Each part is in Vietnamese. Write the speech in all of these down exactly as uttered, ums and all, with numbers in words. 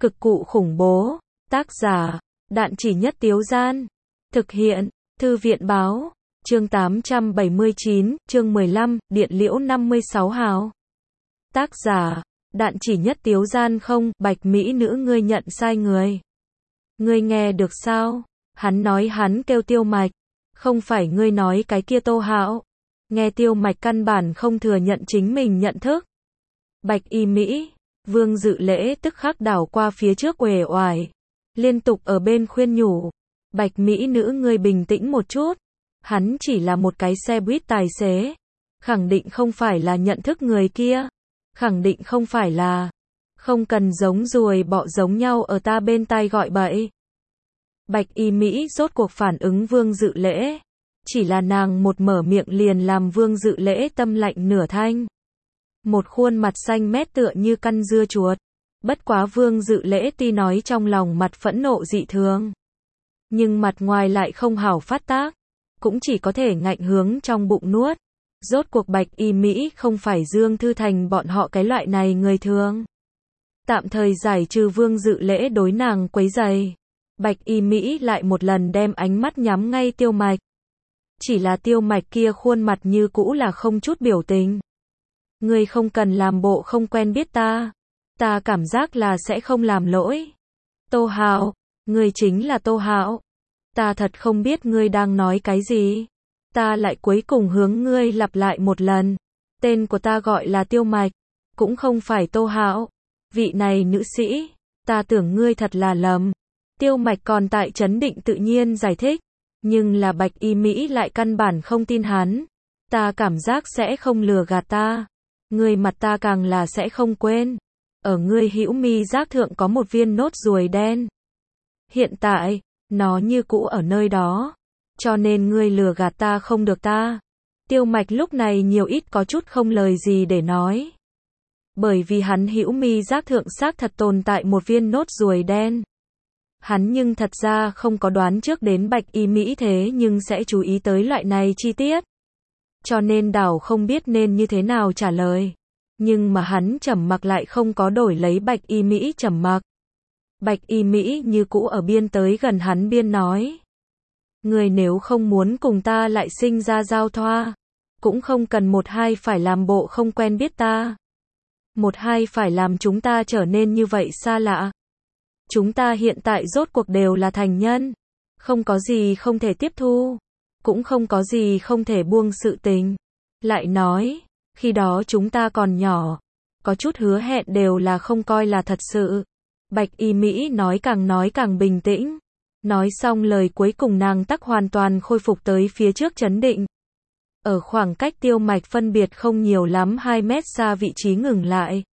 Cực cụ khủng bố. Tác giả, Đạn Chỉ Nhất Tiếu Gian. Thực hiện, Thư viện Báo. Chương tám trăm bảy mươi chín, chương mười lăm, Điện Liễu năm mươi sáu hào. Tác giả, Đạn Chỉ Nhất Tiếu Gian. Không, Bạch Mỹ nữ, ngươi nhận sai người. Ngươi nghe được sao? Hắn nói hắn kêu Tiêu Mạch. Không phải ngươi nói cái kia Tô Hạo. Nghe Tiêu Mạch căn bản không thừa nhận chính mình nhận thức. Bạch Y Mỹ, Vương Dự Lễ tức khắc đảo qua phía trước uể oải, liên tục ở bên khuyên nhủ. Bạch Mỹ nữ, ngươi bình tĩnh một chút. Hắn chỉ là một cái xe buýt tài xế. Khẳng định không phải là nhận thức người kia. Khẳng định không phải là. Không cần giống ruồi bọ giống nhau ở ta bên tai gọi bậy. Bạch Y Mỹ rốt cuộc phản ứng Vương Dự Lễ. Chỉ là nàng một mở miệng liền làm Vương Dự Lễ tâm lạnh nửa thanh. Một khuôn mặt xanh mét tựa như căn dưa chuột. Bất quá Vương Dự Lễ tuy nói trong lòng mặt phẫn nộ dị thường, nhưng mặt ngoài lại không hảo phát tác. Cũng chỉ có thể ngạnh hướng trong bụng nuốt. Rốt cuộc Bạch Y Mỹ không phải Dương Thư Thành bọn họ cái loại này người thường. Tạm thời giải trừ Vương Dự Lễ đối nàng quấy rầy, Bạch Y Mỹ lại một lần đem ánh mắt nhắm ngay Tiêu Mạch. Chỉ là Tiêu Mạch kia khuôn mặt như cũ là không chút biểu tình. Ngươi không cần làm bộ không quen biết ta. Ta cảm giác là sẽ không làm lỗi. Tô Hạo, ngươi chính là Tô Hạo. Ta thật không biết ngươi đang nói cái gì. Ta lại cuối cùng hướng ngươi lặp lại một lần. Tên của ta gọi là Tiêu Mạch, cũng không phải Tô Hạo. Vị này nữ sĩ, ta tưởng ngươi thật là lầm. Tiêu Mạch còn tại trấn định tự nhiên giải thích. Nhưng là Bạch Y Mỹ lại căn bản không tin hắn. Ta cảm giác sẽ không lừa gạt ta. Ngươi mặt ta càng là sẽ không quên. Ở ngươi hữu mi giác thượng có một viên nốt ruồi đen. Hiện tại, nó như cũ ở nơi đó. Cho nên ngươi lừa gạt ta không được ta. Tiêu Mạch lúc này nhiều ít có chút không lời gì để nói. Bởi vì hắn hữu mi giác thượng xác thật tồn tại một viên nốt ruồi đen. Hắn nhưng thật ra không có đoán trước đến Bạch Y Mỹ thế nhưng sẽ chú ý tới loại này chi tiết. Cho nên đảo không biết nên như thế nào trả lời. Nhưng mà hắn trầm mặc lại không có đổi lấy Bạch Y Mỹ trầm mặc. Bạch Y Mỹ như cũ ở biên tới gần hắn biên nói. Người nếu không muốn cùng ta lại sinh ra giao thoa, cũng không cần một hai phải làm bộ không quen biết ta. Một hai phải làm chúng ta trở nên như vậy xa lạ. Chúng ta hiện tại rốt cuộc đều là thành nhân. Không có gì không thể tiếp thu. Cũng không có gì không thể buông sự tình. Lại nói, khi đó chúng ta còn nhỏ. Có chút hứa hẹn đều là không coi là thật sự. Bạch Y Mỹ nói càng nói càng bình tĩnh. Nói xong lời cuối cùng nàng tắc hoàn toàn khôi phục tới phía trước trấn định. Ở khoảng cách Tiêu Mạch phân biệt không nhiều lắm hai mét xa vị trí ngừng lại.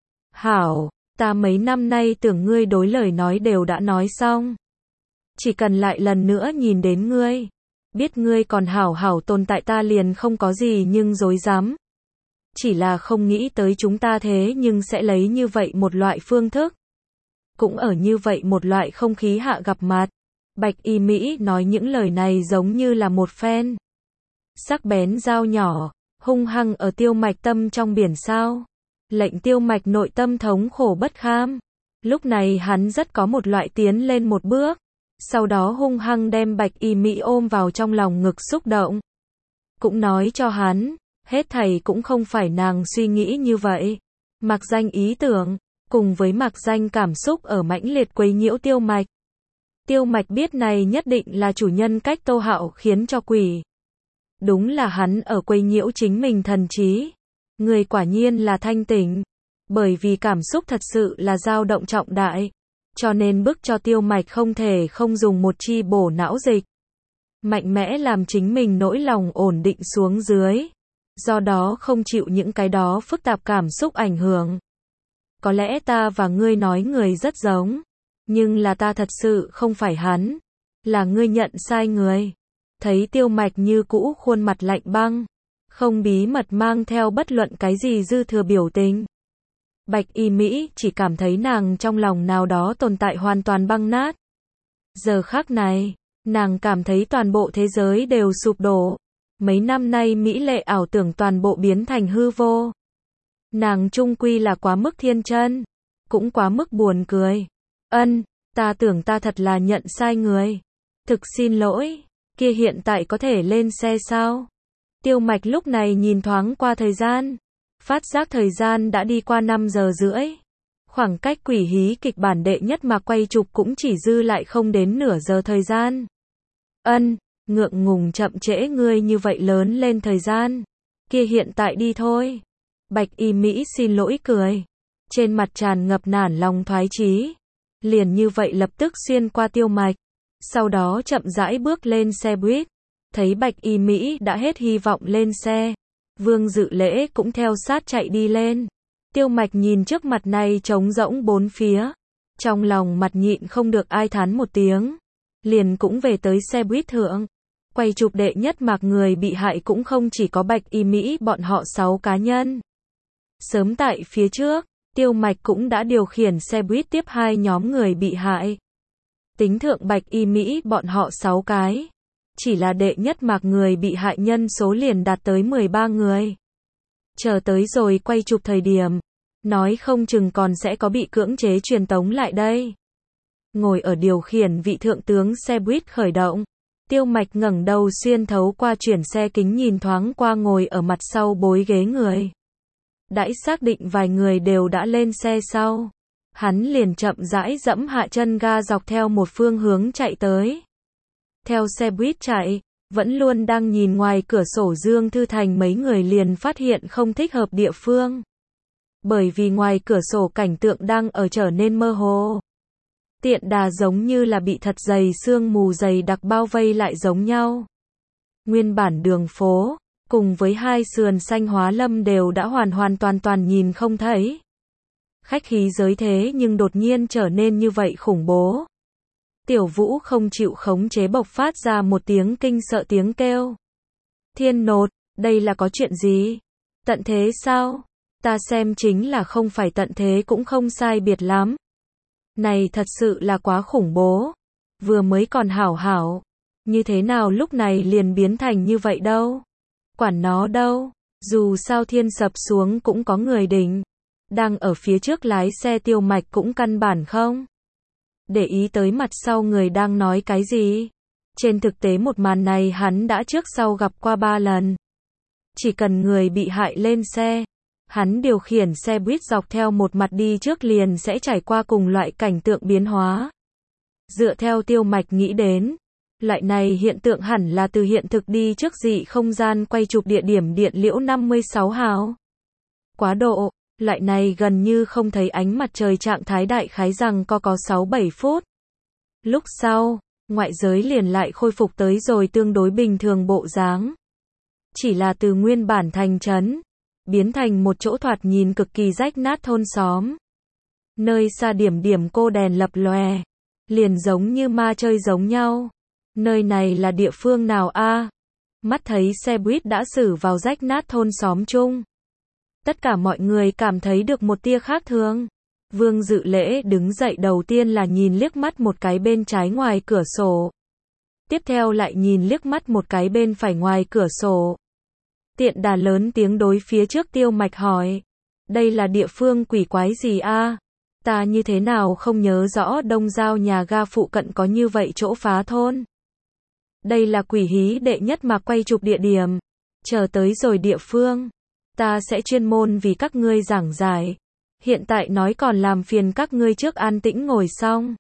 Hảo, ta mấy năm nay tưởng ngươi đối lời nói đều đã nói xong. Chỉ cần lại lần nữa nhìn đến ngươi. Biết ngươi còn hảo hảo tồn tại ta liền không có gì nhưng dối dám. Chỉ là không nghĩ tới chúng ta thế nhưng sẽ lấy như vậy một loại phương thức. Cũng ở như vậy một loại không khí hạ gặp mặt. Bạch Y Mỹ nói những lời này giống như là một phen sắc bén dao nhỏ, hung hăng ở Tiêu Mạch tâm trong biển sao. Lệnh Tiêu Mạch nội tâm thống khổ bất kham. Lúc này hắn rất có một loại tiến lên một bước. Sau đó hung hăng đem Bạch Y Mỹ ôm vào trong lòng ngực xúc động. Cũng nói cho hắn, hết thảy cũng không phải nàng suy nghĩ như vậy. Mặc danh ý tưởng, cùng với mặc danh cảm xúc ở mãnh liệt quấy nhiễu Tiêu Mạch. Tiêu Mạch biết này nhất định là chủ nhân cách Tô Hạo khiến cho quỷ. Đúng là hắn ở quấy nhiễu chính mình thần trí. Người quả nhiên là thanh tỉnh. Bởi vì cảm xúc thật sự là dao động trọng đại. Cho nên bức cho Tiêu Mạch không thể không dùng một chi bổ não dịch. Mạnh mẽ làm chính mình nỗi lòng ổn định xuống dưới. Do đó không chịu những cái đó phức tạp cảm xúc ảnh hưởng. Có lẽ ta và ngươi nói người rất giống. Nhưng là ta thật sự không phải hắn. Là ngươi nhận sai người. Thấy Tiêu Mạch như cũ khuôn mặt lạnh băng. Không bí mật mang theo bất luận cái gì dư thừa biểu tình. Bạch Y Mỹ chỉ cảm thấy nàng trong lòng nào đó tồn tại hoàn toàn băng nát. Giờ khắc này, nàng cảm thấy toàn bộ thế giới đều sụp đổ. Mấy năm nay mỹ lệ ảo tưởng toàn bộ biến thành hư vô. Nàng chung quy là quá mức thiên chân, cũng quá mức buồn cười. Ân, ta tưởng ta thật là nhận sai người. Thực xin lỗi, kia hiện tại có thể lên xe sao? Tiêu Mạch lúc này nhìn thoáng qua thời gian. Phát giác thời gian đã đi qua năm giờ rưỡi. Khoảng cách quỷ hí kịch bản đệ nhất mà quay chụp cũng chỉ dư lại không đến nửa giờ thời gian. Ân, ngượng ngùng chậm trễ ngươi như vậy lớn lên thời gian. Kia hiện tại đi thôi. Bạch Y Mỹ xin lỗi cười. Trên mặt tràn ngập nản lòng thoái chí. Liền như vậy lập tức xuyên qua Tiêu Mạch. Sau đó chậm rãi bước lên xe buýt. Thấy Bạch Y Mỹ đã hết hy vọng lên xe. Vương Dự Lễ cũng theo sát chạy đi lên. Tiêu Mạch nhìn trước mặt này trống rỗng bốn phía. Trong lòng mặt nhịn không được ai thán một tiếng. Liền cũng về tới xe buýt thượng. Quay chụp đệ nhất mạc người bị hại cũng không chỉ có Bạch Y Mỹ bọn họ sáu cá nhân. Sớm tại phía trước, Tiêu Mạch cũng đã điều khiển xe buýt tiếp hai nhóm người bị hại. Tính thượng Bạch Y Mỹ bọn họ sáu cái. Chỉ là đệ nhất mạc người bị hại nhân số liền đạt tới mười ba người. Chờ tới rồi quay chụp thời điểm, nói không chừng còn sẽ có bị cưỡng chế truyền tống lại đây. Ngồi ở điều khiển vị thượng tướng xe buýt khởi động. Tiêu Mạch ngẩng đầu xuyên thấu qua chuyển xe kính nhìn thoáng qua ngồi ở mặt sau bối ghế người. Đãi xác định vài người đều đã lên xe sau. Hắn liền chậm rãi dẫm hạ chân ga dọc theo một phương hướng chạy tới. Theo xe buýt chạy, vẫn luôn đang nhìn ngoài cửa sổ Dương Thư Thành mấy người liền phát hiện không thích hợp địa phương. Bởi vì ngoài cửa sổ cảnh tượng đang ở trở nên mơ hồ. Tiện đà giống như là bị thật dày sương mù dày đặc bao vây lại giống nhau. Nguyên bản đường phố, cùng với hai sườn xanh hóa lâm đều đã hoàn hoàn toàn toàn nhìn không thấy. Khách khí giới thế nhưng đột nhiên trở nên như vậy khủng bố. Tiểu Vũ không chịu khống chế bộc phát ra một tiếng kinh sợ tiếng kêu. Thiên nột, đây là có chuyện gì? Tận thế sao? Ta xem chính là không phải tận thế cũng không sai biệt lắm. Này thật sự là quá khủng bố. Vừa mới còn hảo hảo. Như thế nào lúc này liền biến thành như vậy đâu? Quản nó đâu. Dù sao thiên sập xuống cũng có người đỉnh. Đang ở phía trước lái xe Tiêu Mạch cũng căn bản không để ý tới mặt sau người đang nói cái gì. Trên thực tế một màn này hắn đã trước sau gặp qua ba lần. Chỉ cần người bị hại lên xe, hắn điều khiển xe buýt dọc theo một mặt đi trước liền sẽ trải qua cùng loại cảnh tượng biến hóa. Dựa theo Tiêu Mạch nghĩ đến, loại này hiện tượng hẳn là từ hiện thực đi trước dị không gian quay chụp địa điểm Điện Liễu năm mươi sáu hào. Quá độ, loại này gần như không thấy ánh mặt trời trạng thái đại khái rằng có có sáu bảy phút. Lúc sau, ngoại giới liền lại khôi phục tới rồi tương đối bình thường bộ dáng. Chỉ là từ nguyên bản thành trấn, biến thành một chỗ thoạt nhìn cực kỳ rách nát thôn xóm. Nơi xa điểm điểm cô đèn lập lòe, liền giống như ma chơi giống nhau. Nơi này là địa phương nào a? Mắt thấy xe buýt đã xử vào rách nát thôn xóm chung. Tất cả mọi người cảm thấy được một tia khác thường. Vương Dự Lễ đứng dậy đầu tiên là nhìn liếc mắt một cái bên trái ngoài cửa sổ. Tiếp theo lại nhìn liếc mắt một cái bên phải ngoài cửa sổ. Tiện đà lớn tiếng đối phía trước Tiêu Mạch hỏi. Đây là địa phương quỷ quái gì a? Ta như thế nào không nhớ rõ Đông Giao nhà ga phụ cận có như vậy chỗ phá thôn. Đây là quỷ hí đệ nhất mà quay chụp địa điểm. Chờ tới rồi địa phương. Ta sẽ chuyên môn vì các ngươi giảng giải. Hiện tại nói còn làm phiền các ngươi trước an tĩnh ngồi xong.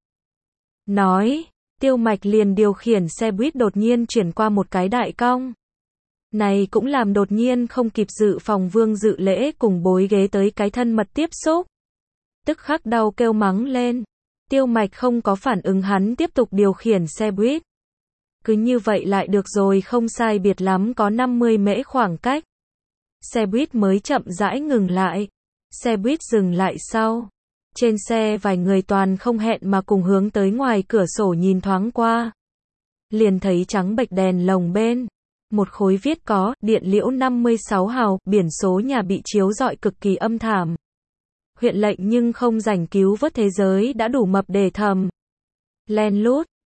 Nói, Tiêu Mạch liền điều khiển xe buýt đột nhiên chuyển qua một cái đại cong. Này cũng làm đột nhiên không kịp dự phòng Vương Dự Lễ cùng bối ghế tới cái thân mật tiếp xúc. Tức khắc đau kêu mắng lên. Tiêu Mạch không có phản ứng hắn tiếp tục điều khiển xe buýt. Cứ như vậy lại được rồi không sai biệt lắm có năm mươi mễ khoảng cách. Xe buýt mới chậm rãi ngừng lại. Xe buýt dừng lại sau. Trên xe vài người toàn không hẹn mà cùng hướng tới ngoài cửa sổ nhìn thoáng qua. Liền thấy trắng bệch đèn lồng bên. Một khối viết có, Điện Liễu năm mươi sáu hào, biển số nhà bị chiếu rọi cực kỳ âm thảm. Huyện lệnh nhưng không rảnh cứu vớt thế giới đã đủ mập để thầm. Len lút,